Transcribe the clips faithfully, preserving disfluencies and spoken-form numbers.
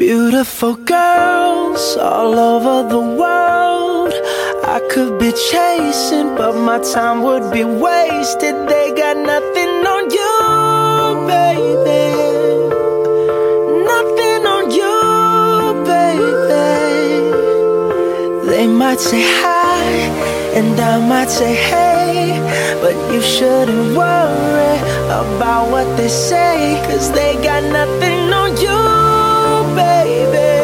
Beautiful girls all over the world I could be chasing, but my time would be wasted. They got nothing on you, baby. Nothing on you, baby. They might say hi, and I might say hey, but you shouldn't worry about what they say, 'cause they got nothing on you, baby.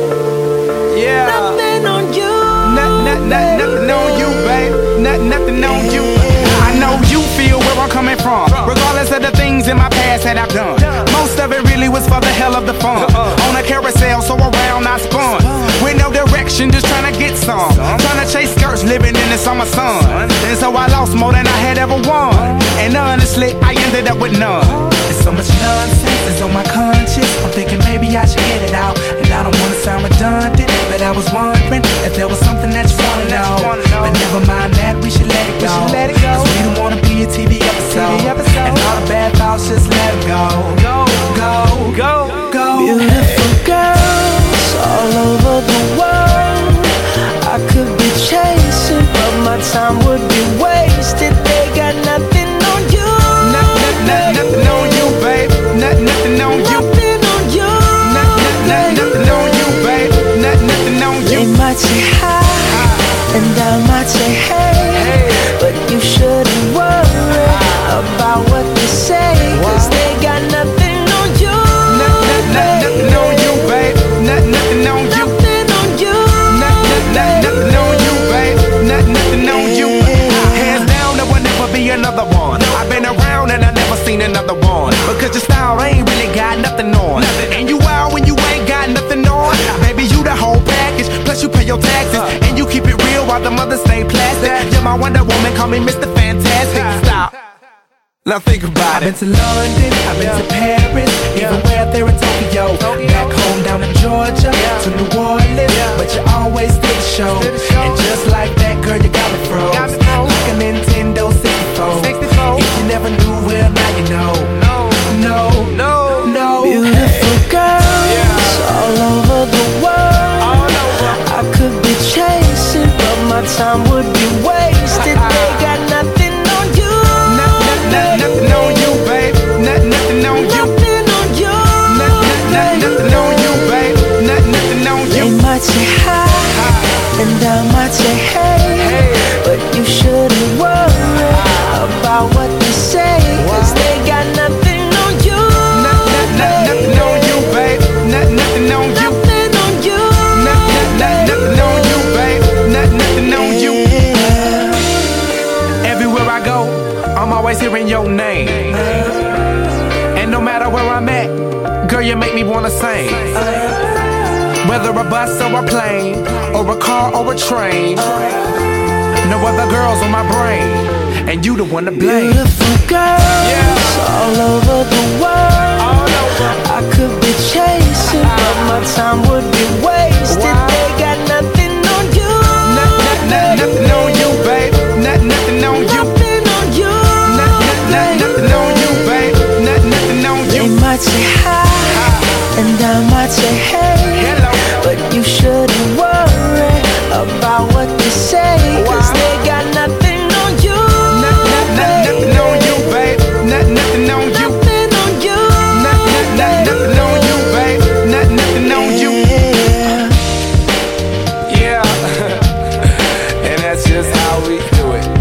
Yeah. Nothing on you. Not, not, not, nothing on you, babe. Not, nothing on you. I know you feel where I'm coming from, regardless of the things in my past that I've done. Most of it really was for the hell of the fun. On a carousel, so around I spun, with no direction, just trying to get some. Trying to chase skirts, living in the summer sun. And so I lost more than I had ever won. And honestly, I ended up with none. There's so much nonsense that's on my conscience. I'm thinking maybe I should get it out. And I don't wanna sound redundant, but I was wondering if there was something that you wanna know. But never mind that, we should let it go. Cause we don't wanna be a T V episode. And all the bad thoughts, just let them go. Go, go, go, go. Beautiful girls all over the world I could be chasing, but my time would be wasted. They got nothing on you. Not, not, not, nothing on you, babe. Not, nothing on you. Nothing on you. Not, not, not, nothing on you, babe. Not, nothing on you. They might say hi, and I might say hey, but you shouldn't worry about what they say, 'cause they got nothing on you. Not, not, not, nothing on you, babe. Not, nothing on you. Nothing on you. Not, not, not, nothing on you, babe. Not, nothing on you. Hands down, there will never be another one. I've been around and I never seen another one. Because your style ain't really got nothing on. And you out when you ain't got nothing on. Baby, you the whole package. Plus you pay your taxes. And you keep it real while the mothers stay plastic. You're my Wonder Woman, call me Mister Fantastic. Stop. Now think about it. I've been to London, I've been to Paris, even where there in Tokyo. Back home down in Georgia, to New Orleans, but you always did the show. And just like that, girl, you got me froze, like a Nintendo sixty-four. If you never knew, well, now you know. No, no, no, no. Beautiful girls all over the world I could be chasing, but my time would be wasted. They got nothing on you. Not, nothing on you, babe. Not, nothing on you. Nothing on you. Not, not, not, nothing on you, babe. Not, nothing on you. They might say hi, and I might say hey, but you shouldn't worry about what they say, 'cause they got nothing on you. Not, not, not, nothing on you, babe. Not, nothing on you. Nothing on you. Not, not, not, nothing on you, babe. Not, nothing on you. Everywhere I go, I'm always hearing your name. And no matter where I'm at, girl, you make me wanna sing. Whether a bus or a plane, or a car or a train, no other girls on my brain, and you the one to blame. Beautiful girls all over the world I could be chasing, but my time would be wasted. They got nothing on you. Not, not, not, nothing on you, babe. Not, nothing on you. Nothing on you. Not, not, not, nothing on you, babe. Not, nothing on you. They might say hi, and I might say hey, Hello. but you shouldn't worry about what they say, 'cause they got nothing on you. Not, not, not, nothing on you, babe. Not, nothing on you. Nothing on you. Not, not, not, nothing on you, babe. Not, nothing on you. Yeah. And that's just how we do it.